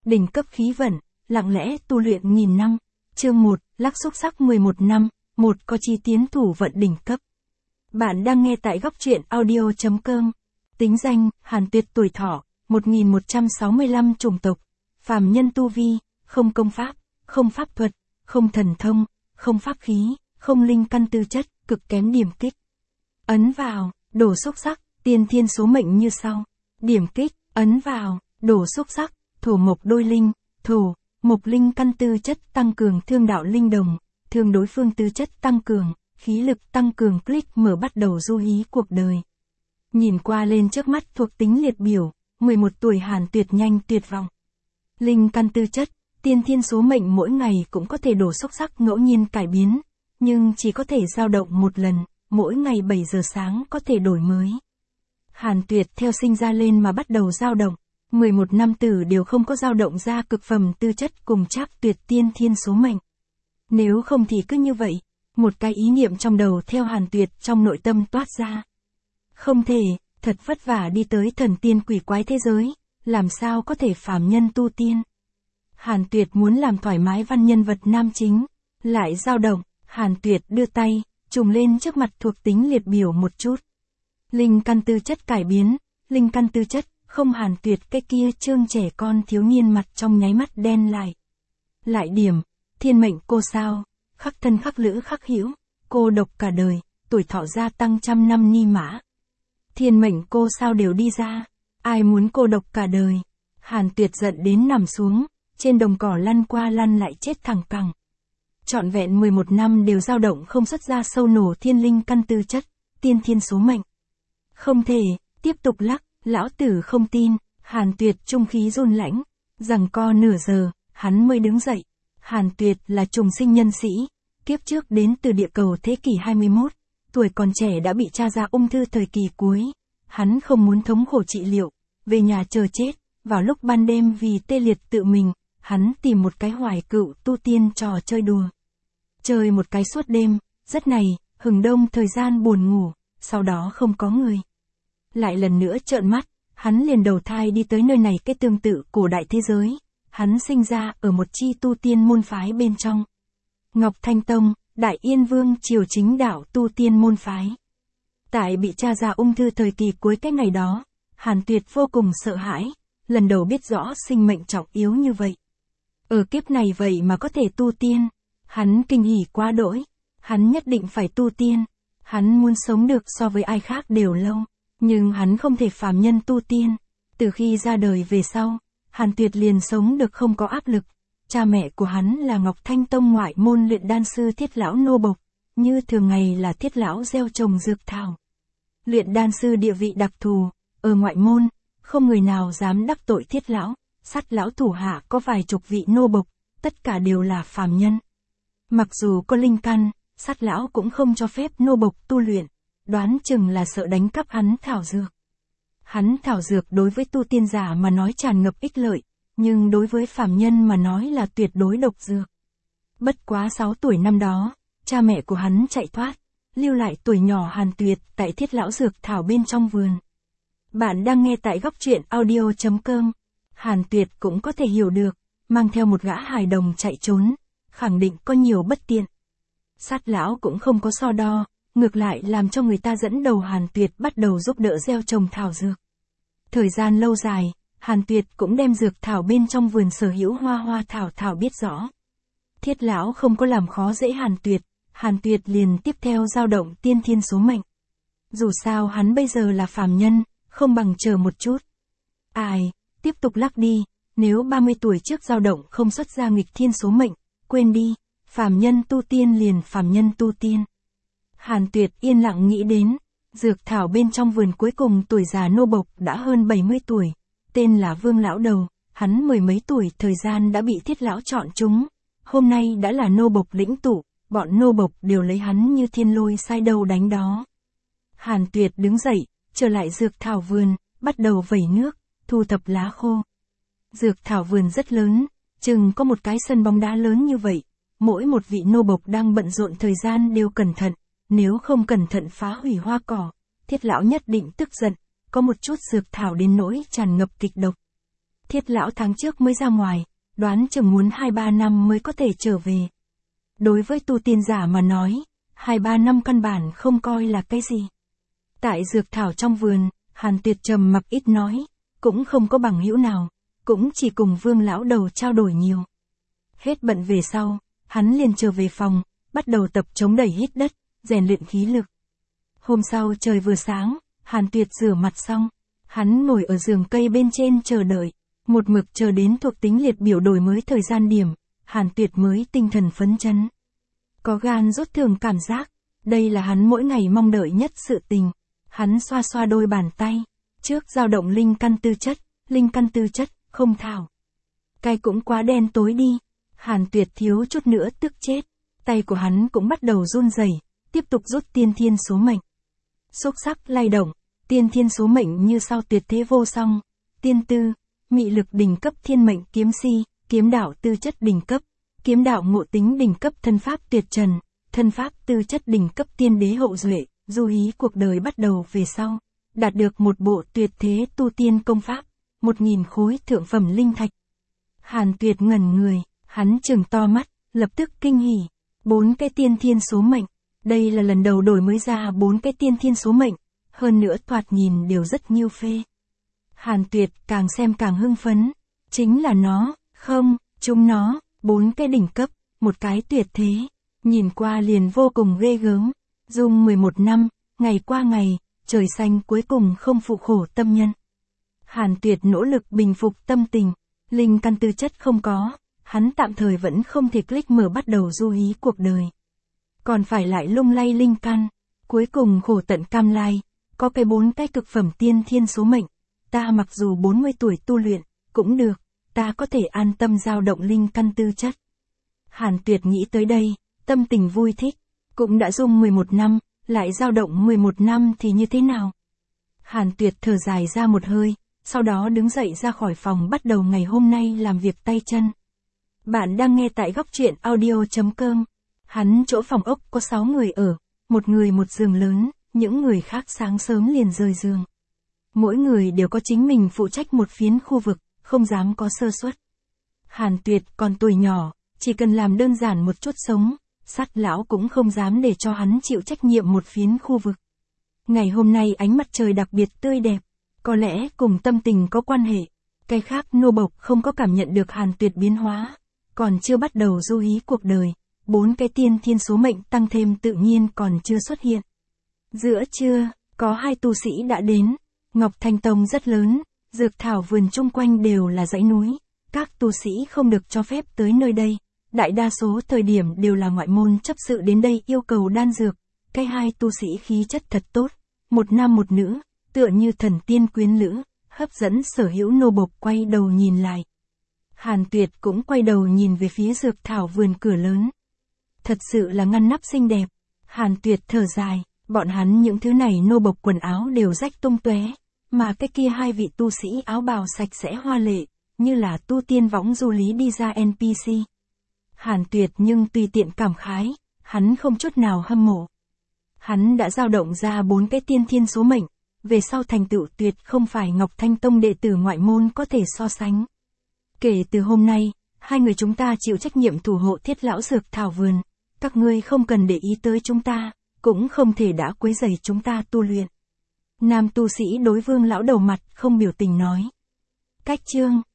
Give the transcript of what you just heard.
đỉnh cấp khí vận, lặng lẽ tu luyện nghìn năm. Chương 1, Lắc xúc sắc 11 năm, một có chi tiến thủ vận đỉnh cấp. Bạn đang nghe tại góc truyện audio.com. Tính danh, Hàn Tuyệt. Tuổi thọ, 1165. Chủng tộc, phàm nhân. Tu vi, không công pháp, không pháp thuật, không thần thông, không pháp khí, không linh căn. Tư chất, cực kém. Điểm kích. Ấn vào, đổ xúc sắc, tiên thiên số mệnh như sau. Điểm kích, ấn vào, đổ xúc sắc, thổ mộc đôi linh, thổ, mộc linh căn. Tư chất tăng cường thương đạo linh đồng, thương đối phương. Tư chất tăng cường, khí lực tăng cường. Click mở bắt đầu du hí cuộc đời. Nhìn qua lên trước mắt thuộc tính liệt biểu, 11 tuổi Hàn Tuyệt nhanh tuyệt vọng. Linh căn. Tư chất, tiên thiên số mệnh. Mỗi ngày cũng có thể đổ xúc sắc ngẫu nhiên cải biến, nhưng chỉ có thể dao động một lần, mỗi ngày 7 giờ sáng có thể đổi mới. Hàn Tuyệt theo sinh ra lên mà bắt đầu dao động, 11 năm tử đều không có dao động ra cực phẩm tư chất cùng Trác Tuyệt tiên thiên số mệnh. Nếu không thì cứ như vậy, một cái ý niệm trong đầu theo Hàn Tuyệt trong nội tâm toát ra. Không thể, thật vất vả đi tới thần tiên quỷ quái thế giới, làm sao có thể phàm nhân tu tiên. Hàn Tuyệt muốn làm thoải mái văn nhân vật nam chính, lại dao động. Hàn Tuyệt đưa tay, trùng lên trước mặt thuộc tính liệt biểu một chút. Linh căn. Tư chất cải biến, linh căn. Tư chất, không. Hàn Tuyệt cái kia trương trẻ con thiếu niên mặt trong nháy mắt đen lại. Lại điểm, thiên mệnh. Cô sao, khắc thân khắc lữ khắc hữu, cô độc cả đời, tuổi thọ gia tăng 100 năm. Ni mã. Thiên mệnh cô sao đều đi ra, ai muốn cô độc cả đời. Hàn Tuyệt giận đến nằm xuống, trên đồng cỏ lăn qua lăn lại chết thẳng cẳng. Trọn vẹn 11 năm đều dao động không xuất ra sâu nổ thiên linh căn. Tư chất, tiên thiên số mệnh. Không thể, tiếp tục lắc, lão tử không tin. Hàn Tuyệt trung khí run lãnh, giằng co nửa giờ, hắn mới đứng dậy. Hàn Tuyệt là trùng sinh nhân sĩ, kiếp trước đến từ địa cầu thế kỷ 21, tuổi còn trẻ đã bị tra ra ung thư thời kỳ cuối. Hắn không muốn thống khổ trị liệu, về nhà chờ chết. Vào lúc ban đêm vì tê liệt tự mình, hắn tìm một cái hoài cựu tu tiên trò chơi đùa. Chơi một cái suốt đêm, rất này, hừng đông thời gian buồn ngủ, sau đó không có người. Lại lần nữa trợn mắt, hắn liền đầu thai đi tới nơi này. Cái tương tự cổ đại thế giới, hắn sinh ra ở một chi tu tiên môn phái bên trong. Ngọc Thanh Tông, Đại Yên Vương triều chính đạo tu tiên môn phái. Tại bị tra ra ung thư thời kỳ cuối cái ngày đó, Hàn Tuyệt vô cùng sợ hãi, lần đầu biết rõ sinh mệnh trọng yếu như vậy. Ở kiếp này vậy mà có thể tu tiên, hắn kinh hỉ quá đỗi, hắn nhất định phải tu tiên, hắn muốn sống được so với ai khác đều lâu, nhưng hắn không thể phàm nhân tu tiên. Từ khi ra đời về sau, Hàn Tuyệt liền sống được không có áp lực. Cha mẹ của hắn là Ngọc Thanh Tông ngoại môn luyện đan sư Thiết lão nô bộc, như thường ngày là Thiết lão gieo trồng dược thảo. Luyện đan sư địa vị đặc thù, ở ngoại môn, không người nào dám đắc tội Thiết lão. Sắt lão thủ hạ có vài chục vị nô bộc, tất cả đều là phàm nhân. Mặc dù có linh căn, Sắt lão cũng không cho phép nô bộc tu luyện, đoán chừng là sợ đánh cắp hắn thảo dược. Hắn thảo dược đối với tu tiên giả mà nói tràn ngập ích lợi, nhưng đối với phàm nhân mà nói là tuyệt đối độc dược. Bất quá 6 tuổi năm đó, cha mẹ của hắn chạy thoát, lưu lại tuổi nhỏ Hàn Tuyệt tại Thiết lão dược thảo bên trong vườn. Bạn đang nghe tại góc truyện audio.com. Hàn Tuyệt cũng có thể hiểu được, mang theo một gã hài đồng chạy trốn, khẳng định có nhiều bất tiện. Sát lão cũng không có so đo, ngược lại làm cho người ta dẫn đầu Hàn Tuyệt bắt đầu giúp đỡ gieo trồng thảo dược. Thời gian lâu dài, Hàn Tuyệt cũng đem dược thảo bên trong vườn sở hữu hoa thảo biết rõ. Thiết lão không có làm khó dễ Hàn Tuyệt liền tiếp theo dao động tiên thiên số mệnh. Dù sao hắn bây giờ là phàm nhân, không bằng chờ một chút. Ai, tiếp tục lắc đi, nếu 30 tuổi trước dao động không xuất ra nghịch thiên số mệnh, quên đi, phàm nhân tu tiên liền phàm nhân tu tiên. Hàn Tuyệt yên lặng nghĩ đến, dược thảo bên trong vườn cuối cùng tuổi già nô bộc đã hơn 70 tuổi, tên là Vương lão đầu, hắn 10 mấy tuổi thời gian đã bị Thiết lão chọn chúng, hôm nay đã là nô bộc lĩnh tụ, bọn nô bộc đều lấy hắn như thiên lôi sai đâu đánh đó. Hàn Tuyệt đứng dậy, trở lại dược thảo vườn, bắt đầu vẩy nước, thu thập lá khô. Dược thảo vườn rất lớn, chừng có một cái sân bóng đá lớn như vậy, mỗi một vị nô bộc đang bận rộn thời gian đều cẩn thận, nếu không cẩn thận phá hủy hoa cỏ, Thiết lão nhất định tức giận, có một chút dược thảo đến nỗi tràn ngập kịch độc. Thiết lão tháng trước mới ra ngoài, đoán chừng muốn 2-3 năm mới có thể trở về. Đối với tu tiên giả mà nói, 2-3 năm căn bản không coi là cái gì. Tại dược thảo trong vườn, Hàn Tuyệt trầm mặc ít nói, cũng không có bằng hữu nào, cũng chỉ cùng Vương lão đầu trao đổi nhiều. Hết bận về sau, hắn liền trở về phòng, bắt đầu tập chống đẩy hít đất, rèn luyện khí lực. Hôm sau trời vừa sáng, Hàn Tuyệt rửa mặt xong, hắn ngồi ở giường cây bên trên chờ đợi, một mực chờ đến thuộc tính liệt biểu đổi mới thời gian điểm, Hàn Tuyệt mới tinh thần phấn chấn. Có gan rút thường cảm giác, đây là hắn mỗi ngày mong đợi nhất sự tình. Hắn xoa xoa đôi bàn tay, trước dao động linh căn tư chất, không thảo. Cái cũng quá đen tối đi, Hàn Tuyệt thiếu chút nữa tức chết, tay của hắn cũng bắt đầu run rẩy, tiếp tục rút tiên thiên số mệnh. Xúc sắc lay động, tiên thiên số mệnh như sao tuyệt thế vô song, tiên tư, mị lực đỉnh cấp thiên mệnh kiếm si, kiếm đạo tư chất đỉnh cấp, kiếm đạo ngộ tính đỉnh cấp thân pháp tuyệt trần, thân pháp tư chất đỉnh cấp tiên đế hậu duệ. Du hí cuộc đời bắt đầu về sau, đạt được một bộ tuyệt thế tu tiên công pháp, 1000 khối thượng phẩm linh thạch. Hàn Tuyệt ngẩn người, hắn trừng to mắt, lập tức kinh hỉ. 4 cái tiên thiên số mệnh, đây là lần đầu đổi mới ra 4 cái tiên thiên số mệnh, hơn nữa thoạt nhìn đều rất nhiêu phê. Hàn Tuyệt càng xem càng hưng phấn, chính là nó, không, chúng nó, 4 cái đỉnh cấp, một cái tuyệt thế, nhìn qua liền vô cùng ghê gớm. Dùng 11 năm, ngày qua ngày, trời xanh cuối cùng không phụ khổ tâm nhân. Hàn Tuyệt nỗ lực bình phục tâm tình, linh căn tư chất không có, hắn tạm thời vẫn không thể click mở bắt đầu du hí cuộc đời. Còn phải lại lung lay linh căn, cuối cùng khổ tận cam lai, có cái 4 cái cực phẩm tiên thiên số mệnh, ta mặc dù 40 tuổi tu luyện, cũng được, ta có thể an tâm dao động linh căn tư chất. Hàn Tuyệt nghĩ tới đây, tâm tình vui thích. Cũng đã dùng 11 năm, lại dao động 11 năm thì như thế nào? Hàn Tuyệt thở dài ra một hơi, sau đó đứng dậy ra khỏi phòng bắt đầu ngày hôm nay làm việc tay chân. Bạn đang nghe tại góc truyện audio.com. Hắn chỗ phòng ốc có 6 người ở, một người một giường lớn, những người khác sáng sớm liền rời giường. Mỗi người đều có chính mình phụ trách một phiến khu vực, không dám có sơ suất. Hàn Tuyệt còn tuổi nhỏ, chỉ cần làm đơn giản một chút sống. Sát lão cũng không dám để cho hắn chịu trách nhiệm một phiến khu vực. Ngày hôm nay ánh mặt trời đặc biệt tươi đẹp, có lẽ cùng tâm tình có quan hệ. Cái khác nô bộc không có cảm nhận được Hàn Tuyệt biến hóa, còn chưa bắt đầu du hí cuộc đời, 4 cái tiên thiên số mệnh tăng thêm tự nhiên còn chưa xuất hiện. Giữa trưa, có 2 tu sĩ đã đến, Ngọc Thanh Tông rất lớn, dược thảo vườn chung quanh đều là dãy núi, các tu sĩ không được cho phép tới nơi đây. Đại đa số thời điểm đều là ngoại môn chấp sự đến đây yêu cầu đan dược, cái 2 tu sĩ khí chất thật tốt, một nam một nữ, tựa như thần tiên quyến lữ, hấp dẫn sở hữu nô bộc quay đầu nhìn lại. Hàn Tuyệt cũng quay đầu nhìn về phía dược thảo vườn cửa lớn. Thật sự là ngăn nắp xinh đẹp. Hàn Tuyệt thở dài, bọn hắn những thứ này nô bộc quần áo đều rách tung tóe, mà cái kia 2 vị tu sĩ áo bào sạch sẽ hoa lệ, như là tu tiên võng du lý đi ra NPC. Hàn Tuyệt nhưng tùy tiện cảm khái, hắn không chút nào hâm mộ. Hắn đã dao động ra 4 cái tiên thiên số mệnh, về sau thành tựu tuyệt không phải Ngọc Thanh Tông đệ tử ngoại môn có thể so sánh. Kể từ hôm nay, 2 người chúng ta chịu trách nhiệm thủ hộ Thiết lão dược thảo vườn, các ngươi không cần để ý tới chúng ta, cũng không thể đã quấy rầy chúng ta tu luyện. Nam tu sĩ đối Vương lão đầu mặt không biểu tình nói. Cách chương